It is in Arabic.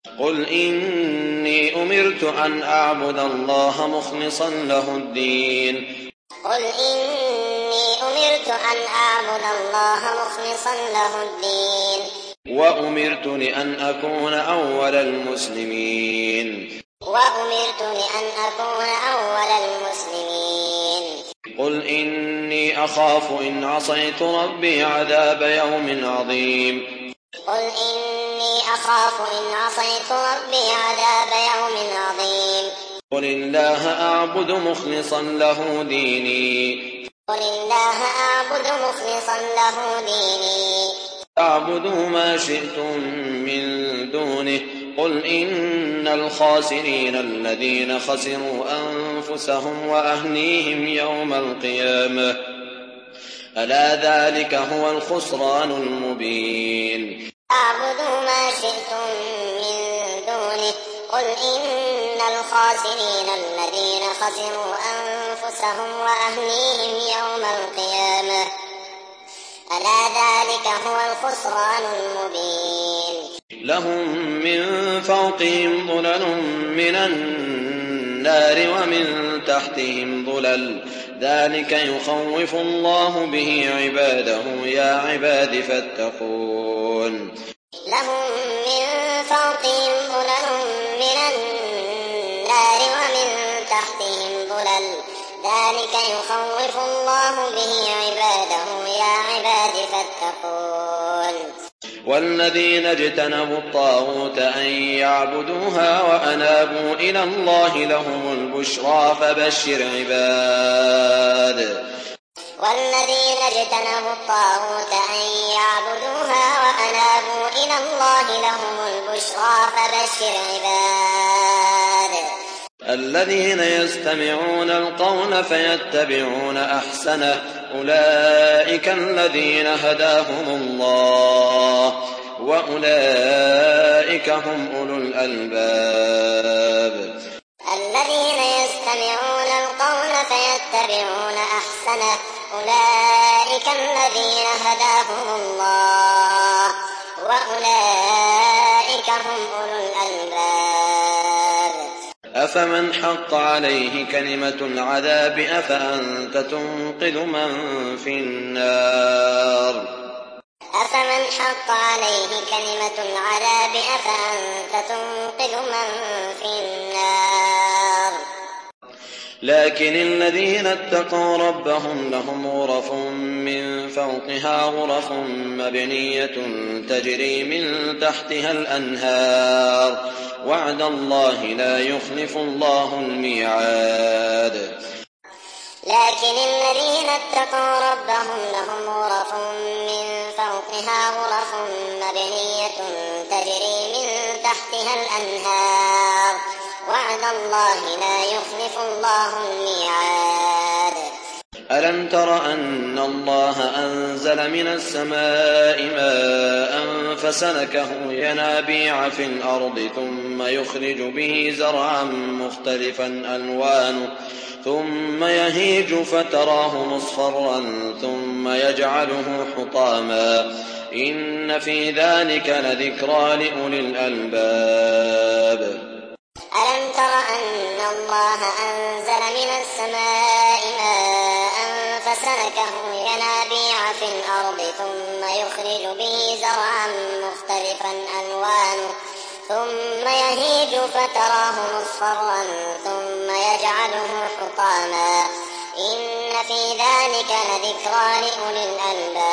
قل إني أمرت أن أعبد الله مخلصا له الدين. قل إني أمرت أن أعبد الله مخلصا له الدين. وأمرت لأن أكون أول المسلمين. وأمرت لأن أكون أول المسلمين. قل إني أخاف إن عصيت ربي عذاب يوم عظيم. قل إني أخاف إن عصيت ربي عذاب يوم عظيم. قل الله أعبد مخلصا له ديني. قل الله أعبد مخلصا له ديني. فاعبدوا ما شئتم من دونه. قل إن الخاسرين الذين خسروا أنفسهم وأهليهم يوم القيامة ألا ذلك هو الخسران المبين. فاعبدوا ما شئتم من دونه. قل إن الخاسرين الذين خسروا أنفسهم وأهليهم يوم القيامة ألا ذلك هو الخسران المبين. لهم من فوقهم ظلل من النار ومن تحتهم ظلل ذلك يخوف الله به عباده يا عباد فاتقون. لهم من فوقهم ظلل من النار ومن تحتهم ظلل ذلك يخوف الله به عباده يا عباد فاتقون. والذين اجتنبوا الطاغوت أن يعبدوها وأنابوا إلى الله لهم البشرى فبشر عباد. والذين اجتنبوا الطاغوت أن يعبدوها وأنابوا إلى الله لهم البشرى فبشر عباد. الذين يستمعون القول فيتبعون أحسنه أولئك الذين هداهم الله وأولئك هم أولو الألباب. الذين يستمعون القول فيتبعون أحسنه أولئك الذين هداهم الله وأولئك هم أولو الألباب. أفمن حق عليه كلمة العذاب أفأنت تنقذ من في النار. أفمن حق عليه كلمة العذاب أفأنت تنقذ من في النار. لكن الذين اتقوا ربهم لهم غرف من فوقها غرف مبنية تجري من تحتها الأنهار وعد الله لا يخلف الله الميعاد. لكن الذين اتقوا ربهم لهم غرف من فوقها غرف مبنية تجري من تحتها الأنهار وعد الله لا يخلف الله الميعاد. ألم تر أن الله أنزل من السماء ماء فسلكه ينابيع في الأرض ثم يخرج به زرعا مختلفا ألوانه ثم يهيج فتراه مصفرا ثم يجعله حطاما إن في ذلك لذكرى لأولي الألباب. ألم تر أن الله أنزل من السماء ماء فسلكه ينابيع في الأرض ثم يخرج به زرعا مختلفا ألوانه ثم يهيج فتراه مصفرا ثم يجعله حطاما إن في ذلك لذكرى لأولي الألباب.